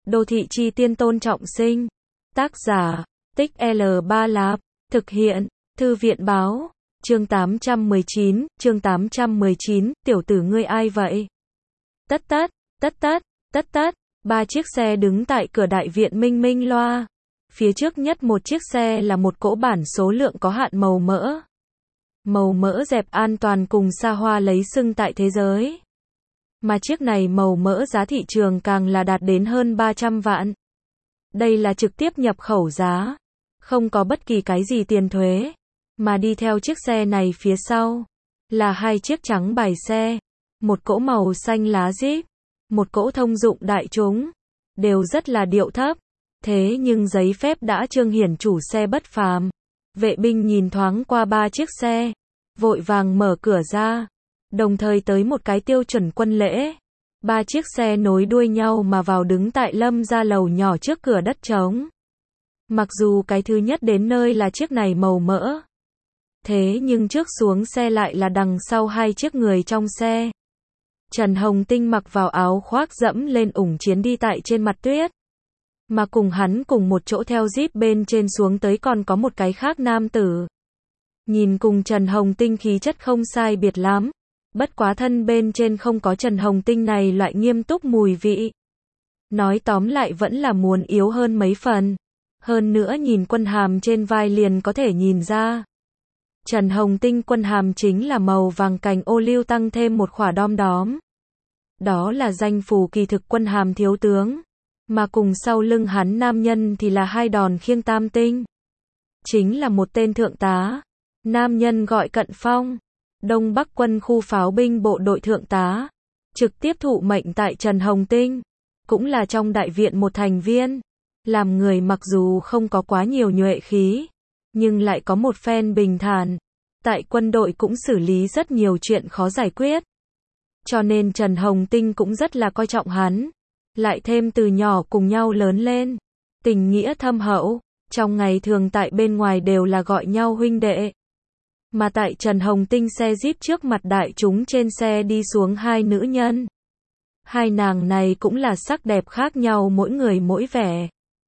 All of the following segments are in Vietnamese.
Đô thị chi tiên Tôn Trọng Sinh. Tác giả, Tích L3 Lạp. Thực hiện, Thư viện báo. Chương 819, tiểu tử ngươi ai vậy? Tất tất, ba chiếc xe đứng tại cửa đại viện minh minh loa. Phía trước nhất một chiếc xe là một cỗ bản số lượng có hạn màu mỡ. Màu mỡ dẹp an toàn cùng xa hoa lấy xưng tại thế giới. Mà chiếc này màu mỡ giá thị trường càng là đạt đến hơn 300 vạn. Đây là trực tiếp nhập khẩu giá. Không có bất kỳ cái gì tiền thuế. Mà đi theo chiếc xe này phía sau là hai chiếc trắng bài xe. Một cỗ màu xanh lá Jeep. Một cỗ thông dụng đại chúng. Đều rất là điệu thấp. Thế nhưng giấy phép đã trương hiển chủ xe bất phàm. Vệ binh nhìn thoáng qua ba chiếc xe. Vội vàng mở cửa ra. Đồng thời tới một cái tiêu chuẩn quân lễ. Ba chiếc xe nối đuôi nhau mà vào đứng tại Lâm gia lầu nhỏ trước cửa đất trống. Mặc dù cái thứ nhất đến nơi là chiếc này màu mỡ. Thế nhưng trước xuống xe lại là đằng sau hai chiếc người trong xe. Trần Hồng Tinh mặc vào áo khoác dẫm lên ủng chiến đi tại trên mặt tuyết. Mà cùng hắn cùng một chỗ theo Jeep bên trên xuống tới còn có một cái khác nam tử. Nhìn cùng Trần Hồng Tinh khí chất không sai biệt lắm. Bất quá thân bên trên không có Trần Hồng Tinh này loại nghiêm túc mùi vị. Nói tóm lại vẫn là muốn yếu hơn mấy phần. Hơn nữa nhìn quân hàm trên vai liền có thể nhìn ra. Trần Hồng Tinh quân hàm chính là màu vàng cành ô liu tăng thêm một khỏa đom đóm. Đó là danh phù kỳ thực quân hàm thiếu tướng. Mà cùng sau lưng hắn nam nhân thì là hai đòn khiêng tam tinh. Chính là một tên thượng tá. Nam nhân gọi Cận Phong. Đông Bắc quân khu pháo binh bộ đội thượng tá. Trực tiếp thụ mệnh tại Trần Hồng Tinh. Cũng là trong đại viện một thành viên. Làm người mặc dù không có quá nhiều nhuệ khí. Nhưng lại có một phen bình thản. Tại quân đội cũng xử lý rất nhiều chuyện khó giải quyết. Cho nên Trần Hồng Tinh cũng rất là coi trọng hắn. Lại thêm từ nhỏ cùng nhau lớn lên. Tình nghĩa thâm hậu. Trong ngày thường tại bên ngoài đều là gọi nhau huynh đệ. Mà tại Trần Hồng Tinh xe Jeep trước mặt đại chúng trên xe đi xuống hai nữ nhân. Hai nàng này cũng là sắc đẹp khác nhau mỗi người mỗi vẻ.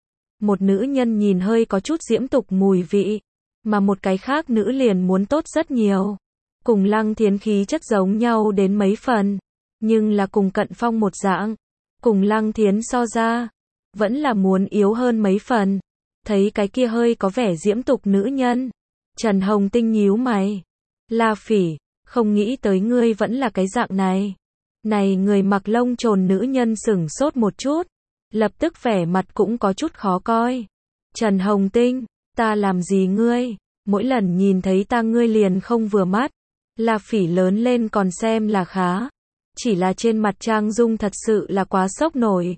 Một nữ nhân nhìn hơi có chút diễm tục mùi vị. Mà một cái khác nữ liền muốn tốt rất nhiều. Cùng Lăng Thiến khí chất giống nhau đến mấy phần. Nhưng là cùng Cận Phong một dạng. Cùng Lăng Thiến so ra. Vẫn là muốn yếu hơn mấy phần. Thấy cái kia hơi có vẻ diễm tục nữ nhân. Trần Hồng Tinh nhíu mày. La Phỉ, không nghĩ tới ngươi vẫn là cái dạng này. Này người mặc lông trồn nữ nhân sửng sốt một chút. Lập tức vẻ mặt cũng có chút khó coi. Trần Hồng Tinh, ta làm gì ngươi? Mỗi lần nhìn thấy ta ngươi liền không vừa mắt. La Phỉ lớn lên còn xem là khá. Chỉ là trên mặt trang dung thật sự là quá sốc nổi.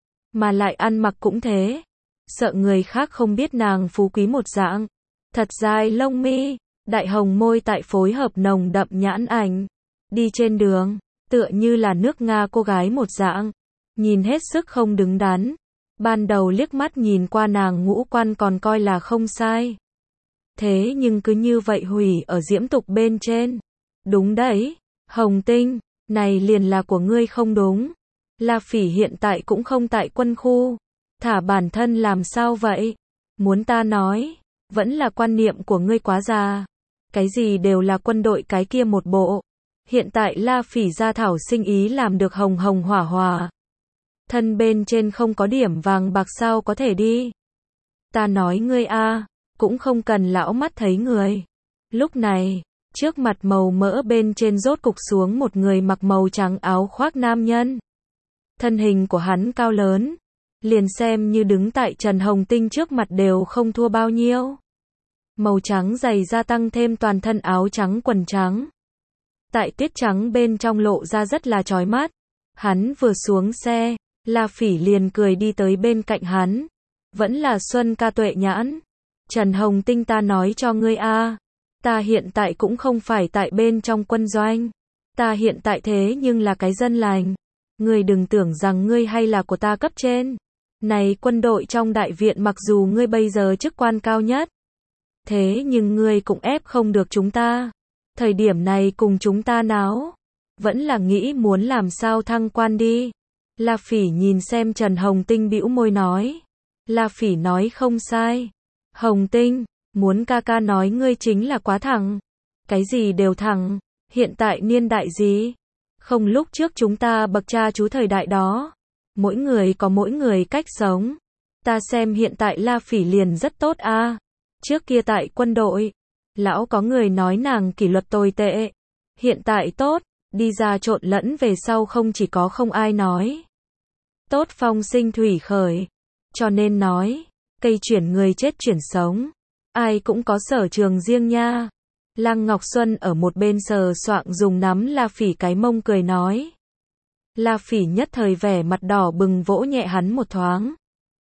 Mà lại ăn mặc cũng thế. Sợ người khác không biết nàng phú quý một dạng. Thật dài lông mi, đại hồng môi tại phối hợp nồng đậm nhãn ảnh. Đi trên đường, tựa như là nước Nga cô gái một dạng. Nhìn hết sức không đứng đắn. Ban đầu liếc mắt nhìn qua nàng ngũ quan còn coi là không sai. Thế nhưng cứ như vậy hủy ở diễm tục bên trên. Đúng đấy, Hồng Tinh, này liền là của ngươi không đúng. La Phỉ hiện tại cũng không tại quân khu. Thả bản thân làm sao vậy? Muốn ta nói, vẫn là quan niệm của ngươi quá già. Cái gì đều là quân đội cái kia một bộ. Hiện tại La Phỉ gia thảo sinh ý làm được hồng hồng hỏa hỏa. Thân bên trên không có điểm vàng bạc sao có thể đi. Ta nói ngươi a, cũng không cần lão mắt thấy người. Lúc này, trước mặt màu mỡ bên trên rốt cục xuống một người mặc màu trắng áo khoác nam nhân. Thân hình của hắn cao lớn. Liền xem như đứng tại Trần Hồng Tinh trước mặt đều không thua bao nhiêu. Màu trắng dày da tăng thêm toàn thân áo trắng quần trắng. Tại tuyết trắng bên trong lộ ra rất là chói mắt. Hắn vừa xuống xe, La Phỉ liền cười đi tới bên cạnh hắn. Vẫn là Xuân ca tuệ nhãn. Trần Hồng Tinh ta nói cho ngươi a, ta hiện tại cũng không phải tại bên trong quân doanh. Ta hiện tại thế nhưng là cái dân lành. Ngươi đừng tưởng rằng ngươi hay là của ta cấp trên. Này quân đội trong đại viện mặc dù ngươi bây giờ chức quan cao nhất. Thế nhưng ngươi cũng ép không được chúng ta. Thời điểm này cùng chúng ta náo. Vẫn là nghĩ muốn làm sao thăng quan đi. La Phỉ nhìn xem Trần Hồng Tinh bĩu môi nói. La Phỉ nói không sai. Hồng Tinh, muốn ca ca nói ngươi chính là quá thẳng. Cái gì đều thẳng, hiện tại niên đại gì? Không lúc trước chúng ta bậc cha chú thời đại đó. Mỗi người có mỗi người cách sống. Ta xem hiện tại La Phỉ liền rất tốt a. Trước kia tại quân đội, lão có người nói nàng kỷ luật tồi tệ. Hiện tại tốt, đi ra trộn lẫn về sau không chỉ có không ai nói. Tốt phong sinh thủy khởi. Cho nên nói, cây chuyển người chết chuyển sống. Ai cũng có sở trường riêng nha. Lăng Ngọc Xuân ở một bên sờ soạng dùng nắm La Phỉ cái mông cười nói. La Phỉ nhất thời vẻ mặt đỏ bừng vỗ nhẹ hắn một thoáng.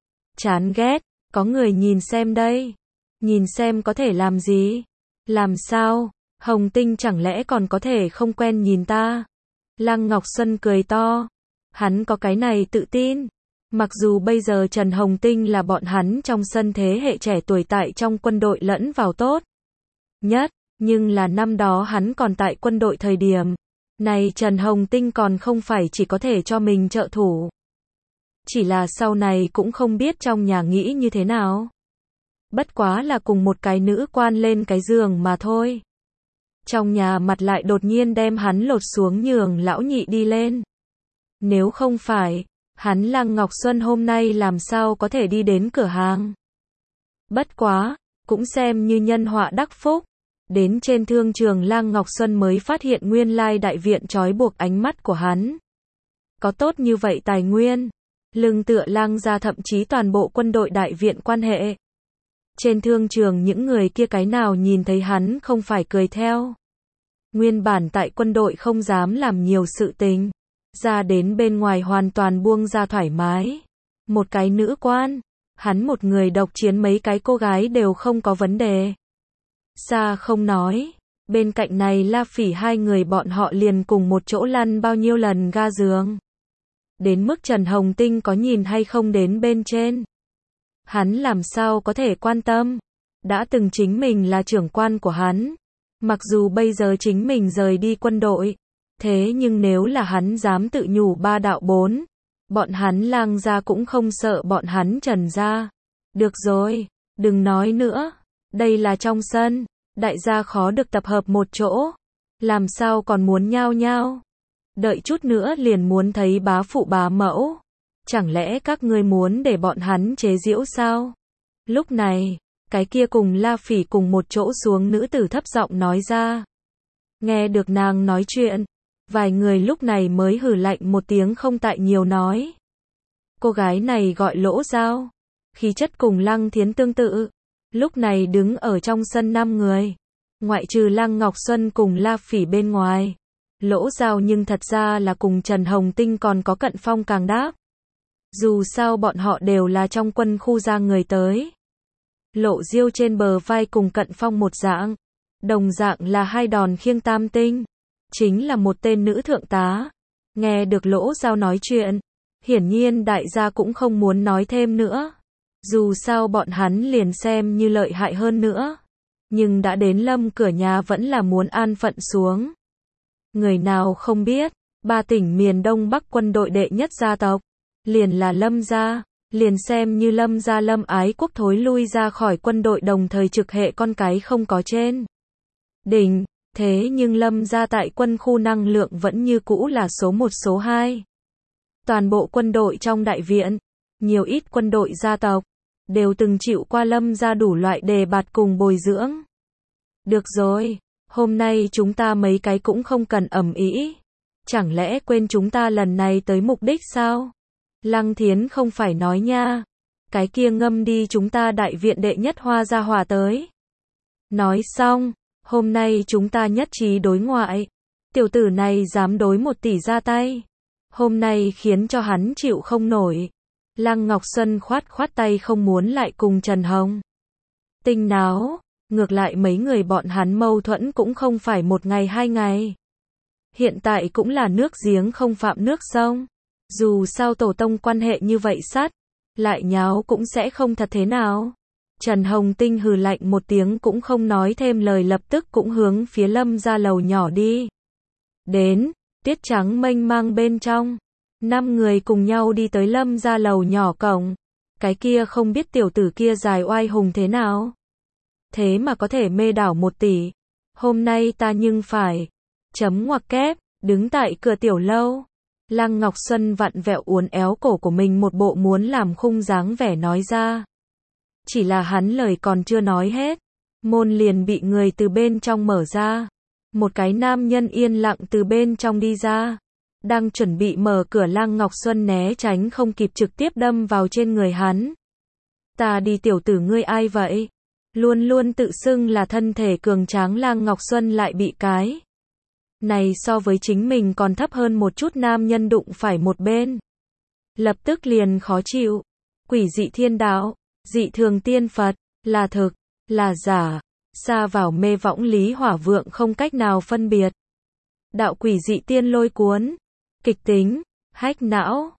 Chán ghét, có người nhìn xem đây. Nhìn xem có thể làm gì? Làm sao? Hồng Tinh chẳng lẽ còn có thể không quen nhìn ta? Lăng Ngọc Xuân cười to. Hắn có cái này tự tin. Mặc dù bây giờ Trần Hồng Tinh là bọn hắn trong sân thế hệ trẻ tuổi tại trong quân đội lẫn vào tốt nhất, nhưng là năm đó hắn còn tại quân đội thời điểm. Này Trần Hồng Tinh còn không phải chỉ có thể cho mình trợ thủ. Chỉ là sau này cũng không biết trong nhà nghĩ như thế nào. Bất quá là cùng một cái nữ quan lên cái giường mà thôi. Trong nhà mặt lại đột nhiên đem hắn lột xuống nhường lão nhị đi lên. Nếu không phải, hắn Lăng Ngọc Xuân hôm nay làm sao có thể đi đến cửa hàng. Bất quá, cũng xem như nhân họa đắc phúc. Đến trên thương trường Lăng Ngọc Xuân mới phát hiện nguyên lai đại viện trói buộc ánh mắt của hắn. Có tốt như vậy tài nguyên. Lưng tựa Lăng gia thậm chí toàn bộ quân đội đại viện quan hệ. Trên thương trường những người kia cái nào nhìn thấy hắn không phải cười theo. Nguyên bản tại quân đội không dám làm nhiều sự tình. Ra đến bên ngoài hoàn toàn buông ra thoải mái. Một cái nữ quan. Hắn một người độc chiến mấy cái cô gái đều không có vấn đề. Xa không nói. Bên cạnh này La Phỉ hai người bọn họ liền cùng một chỗ lăn bao nhiêu lần ga giường. Đến mức Trần Hồng Tinh có nhìn hay không đến bên trên. Hắn làm sao có thể quan tâm. Đã từng chính mình là trưởng quan của hắn. Mặc dù bây giờ chính mình rời đi quân đội. Thế nhưng nếu là hắn dám tự nhủ ba đạo bốn. Bọn hắn Lăng gia cũng không sợ bọn hắn Trần gia. Được rồi, đừng nói nữa. Đây là trong sân. Đại gia khó được tập hợp một chỗ. Làm sao còn muốn nhao nhao. Đợi chút nữa liền muốn thấy bá phụ bá mẫu. Chẳng lẽ các ngươi muốn để bọn hắn chế giễu sao? Lúc này, cái kia cùng La Phỉ cùng một chỗ xuống nữ tử thấp giọng nói ra. Nghe được nàng nói chuyện, vài người lúc này mới hừ lạnh một tiếng không tại nhiều nói. Cô gái này gọi Lỗ Giao, khí chất cùng Lăng Thiến tương tự. Lúc này đứng ở trong sân 5 người, ngoại trừ Lăng Ngọc Xuân cùng La Phỉ bên ngoài. Lỗ Giao nhưng thật ra là cùng Trần Hồng Tinh còn có Cận Phong càng đáp. Dù sao bọn họ đều là trong quân khu ra người tới. Lộ Diêu trên bờ vai cùng Cận Phong một dạng. Đồng dạng là hai đòn khiêng tam tinh. Chính là một tên nữ thượng tá. Nghe được Lỗ Giao nói chuyện. Hiển nhiên đại gia cũng không muốn nói thêm nữa. Dù sao bọn hắn liền xem như lợi hại hơn nữa. Nhưng đã đến Lâm cửa nhà vẫn là muốn an phận xuống. Người nào không biết, 3 tỉnh miền Đông Bắc quân đội đệ nhất gia tộc. Liền là Lâm gia. Liền xem như Lâm gia Lâm Ái Quốc thối lui ra khỏi quân đội đồng thời trực hệ con cái không có trên đỉnh. Thế nhưng Lâm gia tại quân khu năng lượng vẫn như cũ là số 1 số 2. Toàn bộ quân đội trong đại viện, nhiều ít quân đội gia tộc, đều từng chịu qua Lâm gia đủ loại đề bạt cùng bồi dưỡng. Được rồi, hôm nay chúng ta mấy cái cũng không cần ầm ĩ. Chẳng lẽ quên chúng ta lần này tới mục đích sao? Lăng Thiến không phải nói nha. Cái kia ngâm đi chúng ta đại viện đệ nhất hoa gia hòa tới. Nói xong, hôm nay chúng ta nhất trí đối ngoại. Tiểu tử này dám đối 1 tỷ ra tay. Hôm nay khiến cho hắn chịu không nổi. Lăng Ngọc Xuân khoát khoát tay không muốn lại cùng Trần Hồng Tinh náo. Ngược lại mấy người bọn hắn mâu thuẫn cũng không phải 1 ngày 2 ngày. Hiện tại cũng là nước giếng không phạm nước sông. Dù sao tổ tông quan hệ như vậy sát, lại nháo cũng sẽ không thật thế nào. Trần Hồng Tinh hừ lạnh một tiếng cũng không nói thêm lời lập tức cũng hướng phía Lâm gia lầu nhỏ đi. Đến, tiết trắng mênh mang bên trong. 5 người cùng nhau đi tới Lâm gia lầu nhỏ cổng. Cái kia không biết tiểu tử kia dài oai hùng thế nào. Thế mà có thể mê đảo 1 tỷ. Hôm nay ta nhưng phải. Chấm ngoặc kép, đứng tại cửa tiểu lâu. Lăng Ngọc Xuân vặn vẹo uốn éo cổ của mình một bộ muốn làm khung dáng vẻ nói ra. Chỉ là hắn lời còn chưa nói hết. Môn liền bị người từ bên trong mở ra. Một cái nam nhân yên lặng từ bên trong đi ra. Đang chuẩn bị mở cửa, Lăng Ngọc Xuân né tránh không kịp trực tiếp đâm vào trên người hắn. Ta đi, tiểu tử ngươi ai vậy? Luôn luôn tự xưng là thân thể cường tráng Lăng Ngọc Xuân lại bị cái này so với chính mình còn thấp hơn một chút nam nhân đụng phải một bên. Lập tức liền khó chịu. Quỷ dị thiên đạo, dị thường tiên Phật, là thực, là giả, xa vào mê võng Lý Hỏa Vượng không cách nào phân biệt. Đạo quỷ dị tiên lôi cuốn, kịch tính, hách não.